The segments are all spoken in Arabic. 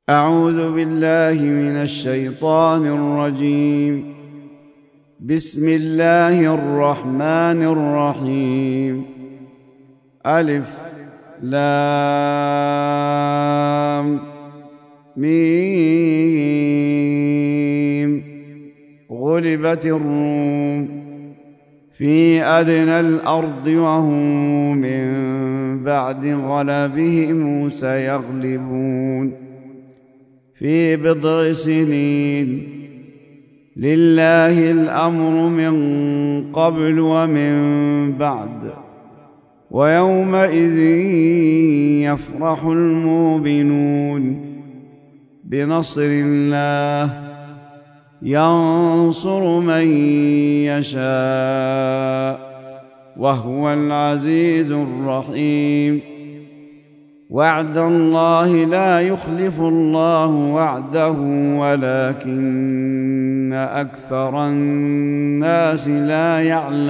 أعوذ بالله من الشيطان الرجيم. بسم الله الرحمن الرحيم. ألف لام ميم. غلبت الروم في أدنى الأرض وهم من بعد غلبهم سيغلبون في بضع سنين. لله الأمر من قبل ومن بعد، ويومئذ يفرح المؤمنون بنصر الله ينصر من يشاء وهو العزيز الرحيم. وعد الله لا يخلف الله وعده ولكن أكثر الناس لا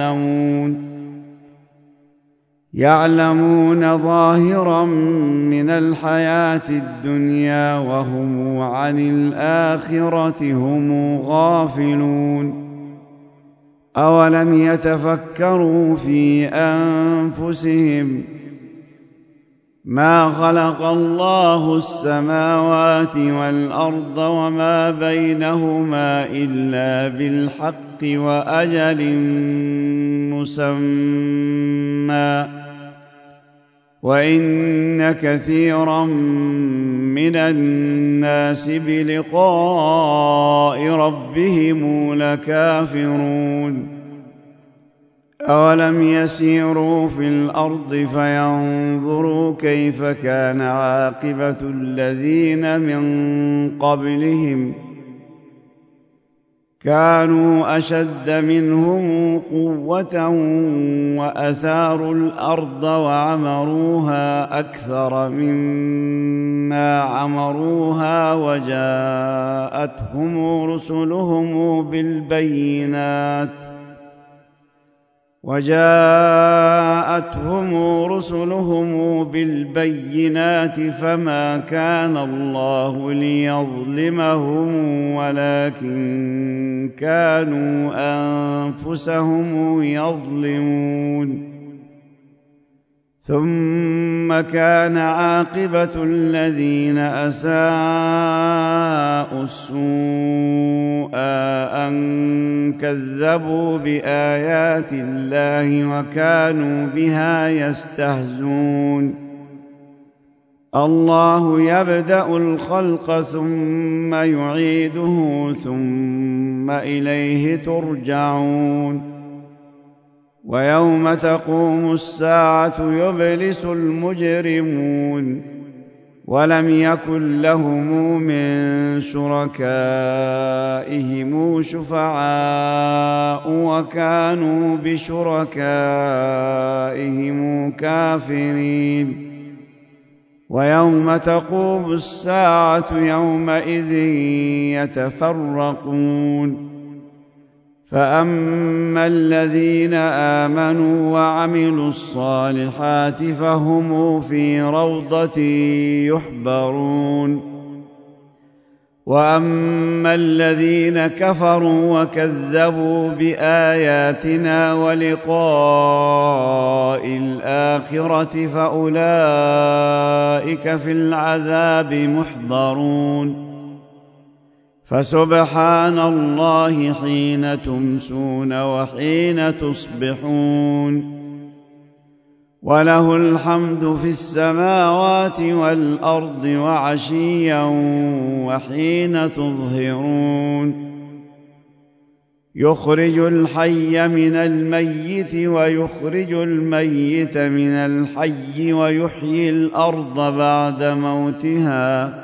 يعلمون ظاهرا من الحياة الدنيا وهم عن الآخرة هم غافلون. أولم يتفكروا في أنفسهم ما خلق الله السماوات والأرض وما بينهما إلا بالحق وأجل مسمى، وإن كثيرا من الناس بلقاء ربهم لكافرون. أولم يسيروا في الأرض فينظروا كيف كان عاقبة الذين من قبلهم كانوا أشد منهم قوة وأثاروا الأرض وعمروها أكثر مما عمروها وجاءتهم رسلهم بالبينات فما كان الله ليظلمهم ولكن كانوا أنفسهم يظلمون. ثم كان عاقبة الذين أساءوا السوء أن كذبوا بآيات الله وكانوا بها يستهزئون. الله يبدأ الخلق ثم يعيده ثم إليه ترجعون. ويوم تقوم الساعة يبلس المجرمون ولم يكن لهم من شركائهم شفعاء وكانوا بشركائهم كافرين. ويوم تقوم الساعة يومئذ يتفرقون. فأما الذين آمنوا وعملوا الصالحات فهم في روضة يحبرون. وأما الذين كفروا وكذبوا بآياتنا ولقاء الآخرة فأولئك في العذاب محضرون. فسبحان الله حين تمسون وحين تصبحون، وله الحمد في السماوات والأرض وعشيا وحين تظهرون. يخرج الحي من الميت ويخرج الميت من الحي ويحيي الأرض بعد موتها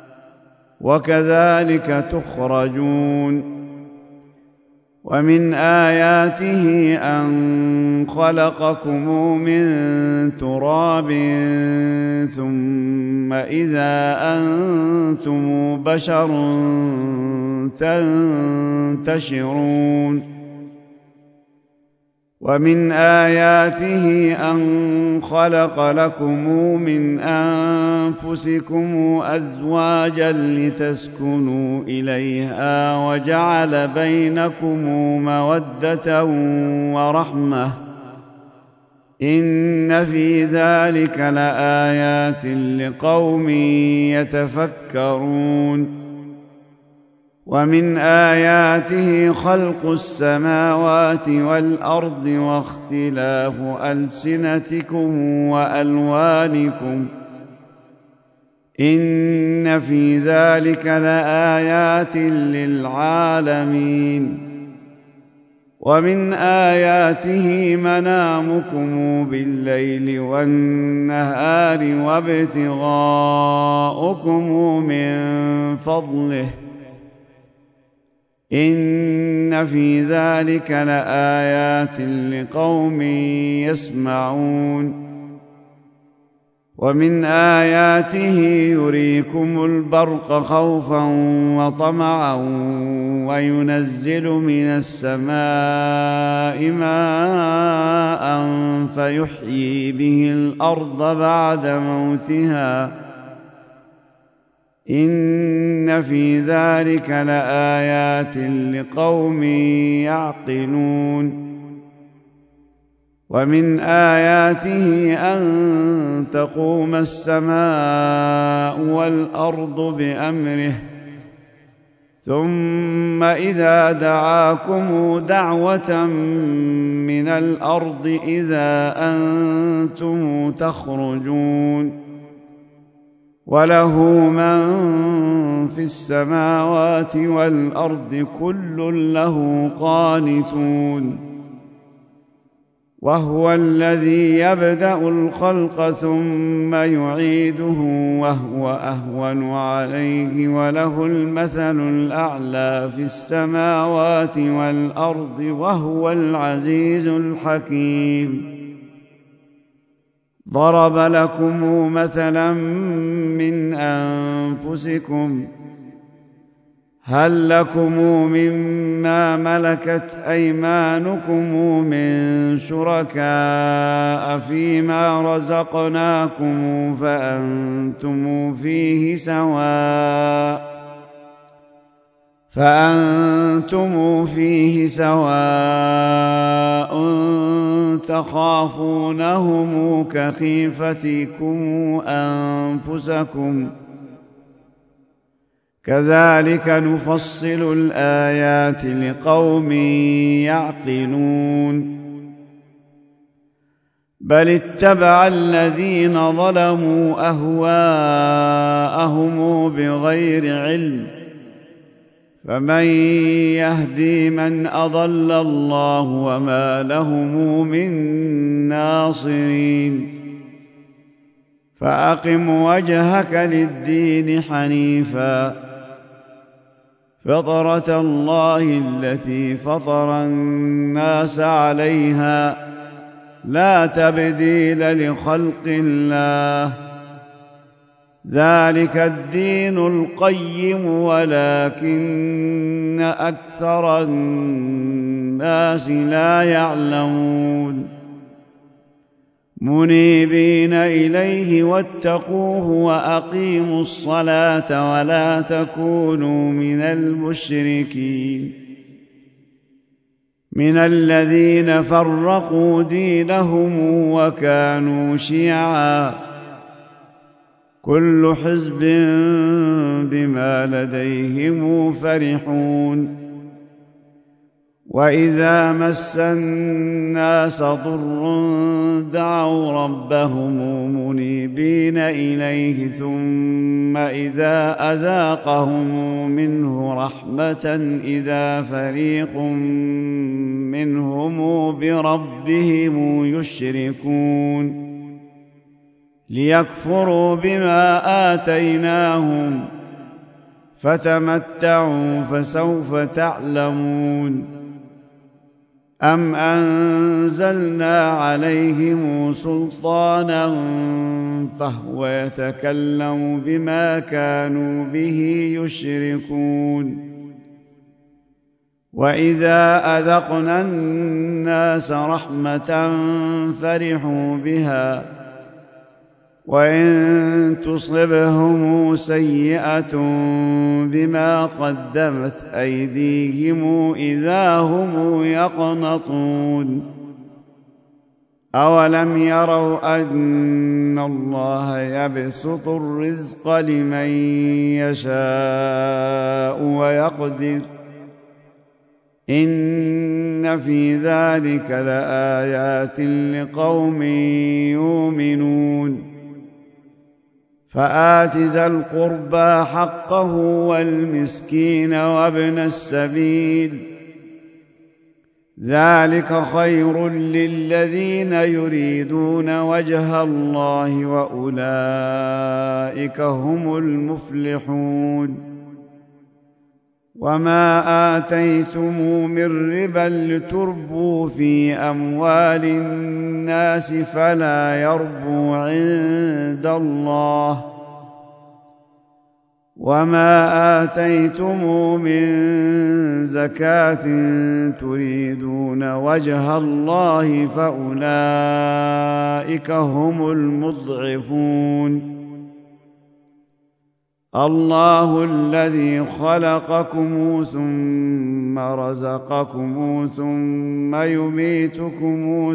وكذلك تخرجون. ومن آياته أن خلقكم من تراب ثم إذا أنتم بشر تنتشرون. ومن آياته أن خلق لكم من أنفسكم أزواجا لتسكنوا إليها وجعل بينكم مودة ورحمة إن في ذلك لآيات لقوم يتفكرون ومن آياته خلق السماوات والأرض واختلاف ألسنتكم وألوانكم إن في ذلك لآيات للعالمين ومن آياته منامكم بالليل والنهار وابتغاؤكم من فضله إن في ذلك لآيات لقوم يسمعون ومن آياته يريكم البرق خوفا وطمعا وينزل من السماء ماء فيحيي به الأرض بعد موتها إن في ذلك لآيات لقوم يعقلون ومن آياته أن تقوم السماء والأرض بأمره ثم إذا دعاكم دعوة من الأرض إذا أنتم تخرجون وله من في السماوات والأرض كل له قانتون وهو الذي يبدأ الخلق ثم يعيده وهو أهون عليه وله المثل الأعلى في السماوات والأرض وهو العزيز الحكيم ضرب لكم مثلا من أنفسكم هل لكم مما ملكت أيمانكم من شركاء فيما رزقناكم فأنتم فيه سواء تخافونهم كخيفتكم أنفسكم كذلك نفصل الآيات لقوم يعقلون بل اتبع الذين ظلموا أهواءهم بغير علم فمن يهدي من أضل الله وما لهم من ناصرين فأقم وجهك للدين حنيفا فطرة الله التي فطر الناس عليها لا تبديل لخلق الله ذلك الدين القيم ولكن أكثر الناس لا يعلمون منيبين إليه واتقوه وأقيموا الصلاة ولا تكونوا من المشركين من الذين فرقوا دينهم وكانوا شيعا كل حزب بما لديهم فرحون وإذا مس الناس ضر دعوا ربهم منيبين إليه ثم إذا أذاقهم منه رحمة إذا فريق منهم بربهم يشركون ليكفروا بما آتيناهم فتمتعوا فسوف تعلمون أم أنزلنا عليهم سلطانا فهو يتكلم بما كانوا به يشركون وإذا أذقنا الناس رحمة فرحوا بها وإن تصبهم سيئة بما قدمت أيديهم إذا هم يقنطون أولم يروا أن الله يبسط الرزق لمن يشاء ويقدر إن في ذلك لآيات لقوم يؤمنون فآت ذا القربى حقه والمسكين وابن السبيل ذلك خير للذين يريدون وجه الله وأولئك هم المفلحون وما آتيتم من ربا لتربوا في أموال الناس فلا يربو عند الله وما آتيتم من زكاة تريدون وجه الله فأولئك هم المضعفون الله الذي خلقكم ثم رزقكم ثم يميتكم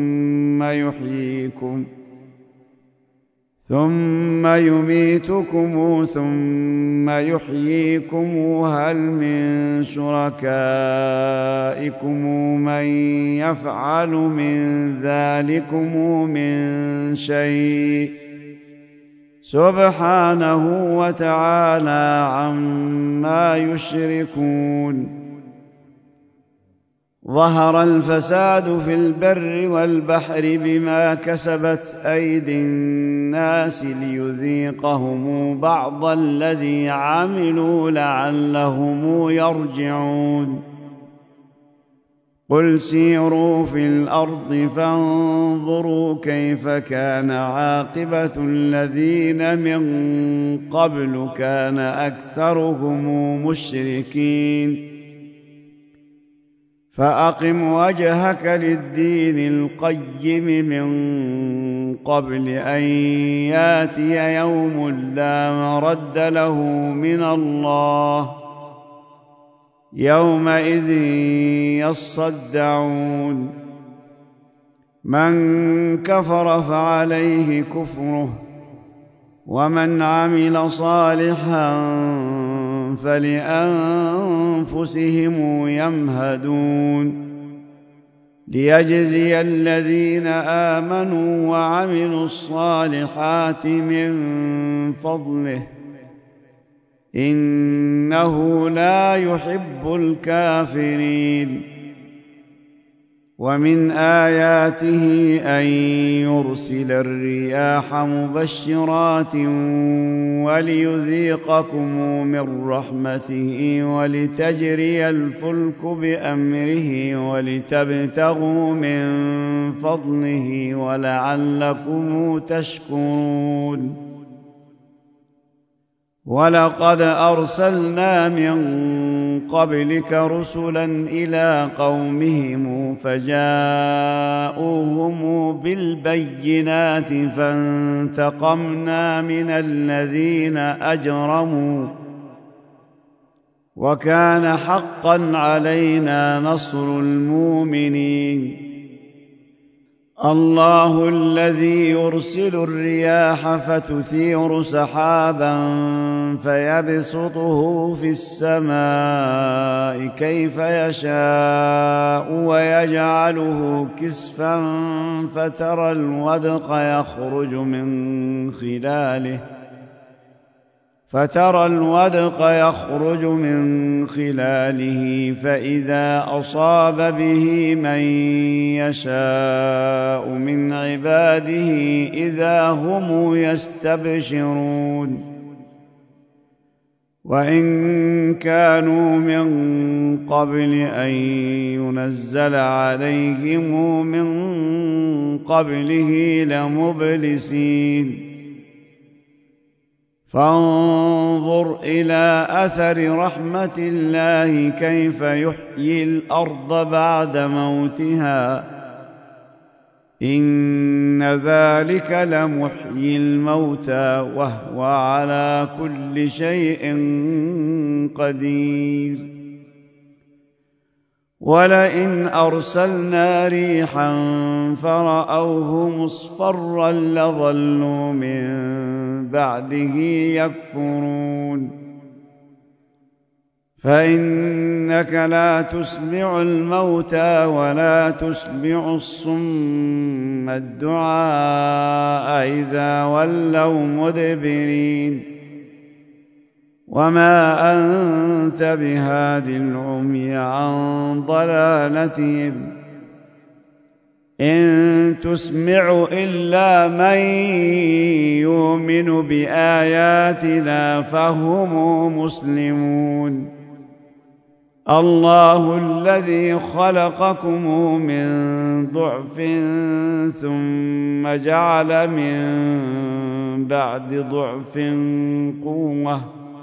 ثم يحييكم هل من شركائكم من يفعل من ذلكم من شيء سبحانه وتعالى عما يشركون ظهر الفساد في البر والبحر بما كسبت أيدي الناس ليذيقهم بعض الذي عملوا لعلهم يرجعون قل سيروا في الأرض فانظروا كيف كان عاقبة الذين من قبل كان أكثرهم مشركين فأقم وجهك للدين القيم من قبل أن ياتي يوم لا مرد له من الله يومئذ يصدعون من كفر فعليه كفره ومن عمل صالحا فلأنفسهم يمهدون ليجزي الذين آمنوا وعملوا الصالحات من فضله إنه لا يحب الكافرين ومن آياته أن يرسل الرياح مبشرات وليذيقكم من رحمته ولتجري الفلك بأمره ولتبتغوا من فضله ولعلكم تشكرون ولقد أرسلنا من قبلك رسلا إلى قومهم فجاءوهم بالبينات فانتقمنا من الذين أجرموا وكان حقا علينا نصر المؤمنين الله الذي يرسل الرياح فتثير سحابا فيبسطه في السماء كيف يشاء ويجعله كسفا فترى الودق يخرج من خلاله فإذا أصاب به من يشاء من عباده إذا هم يستبشرون وإن كانوا من قبل أن ينزل عليهم من قبله لمبلسين فانظر إلى أثر رحمة الله كيف يحيي الأرض بعد موتها إن ذلك لمحيي الموتى وهو على كل شيء قدير ولئن أرسلنا ريحا فرأوه مصفرا لظلوا من بعده يكفرون فإنك لا تسمع الموتى ولا تسمع الصم الدعاء إذا ولوا مدبرين وما أنت بهاد العمي عن ضلالتهم إن تسمع إلا من يؤمن بآياتنا فهم مسلمون الله الذي خلقكم من ضعف ثم جعل من بعد ضعف قوة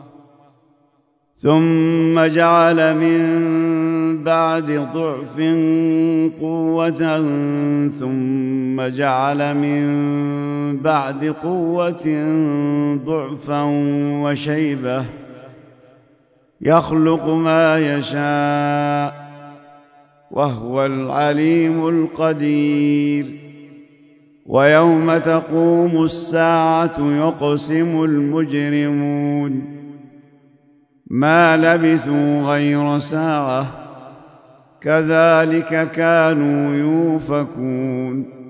ثم جعل من بعد ضعف قوة ثم جعل من بعد قوة ضعفا وشيبة يخلق ما يشاء وهو العليم القدير ويوم تقوم الساعة يقسم المجرمون ما لبثوا غير ساعة كذلك كانوا يؤفكون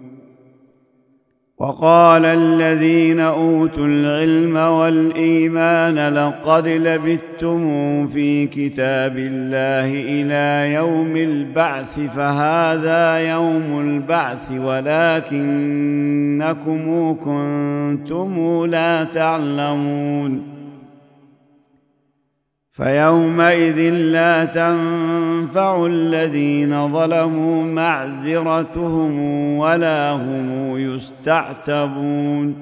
وقال الذين أوتوا العلم والإيمان لقد لبثتم في كتاب الله إلى يوم البعث فهذا يوم البعث ولكنكم كنتم لا تعلمون فيومئذ لا تنفع الذين ظلموا معذرتهم ولا هم يستعتبون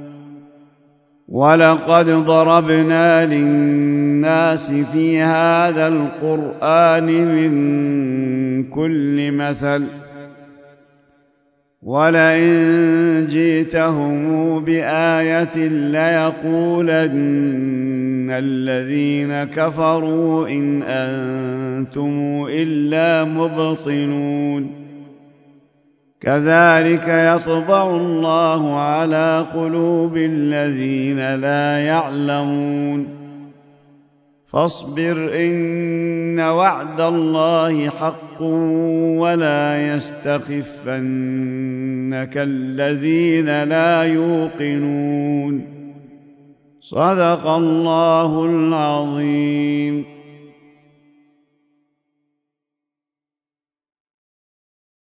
ولقد ضربنا للناس في هذا القرآن من كل مثل ولئن جئتهم بآية ليقولن الذين كفروا إن أنتم إلا مبطلون كذلك يطبع الله على قلوب الذين لا يعلمون فاصبر إن وعد الله حق ولا يستخفنك الذين لا يوقنون صدق الله العظيم.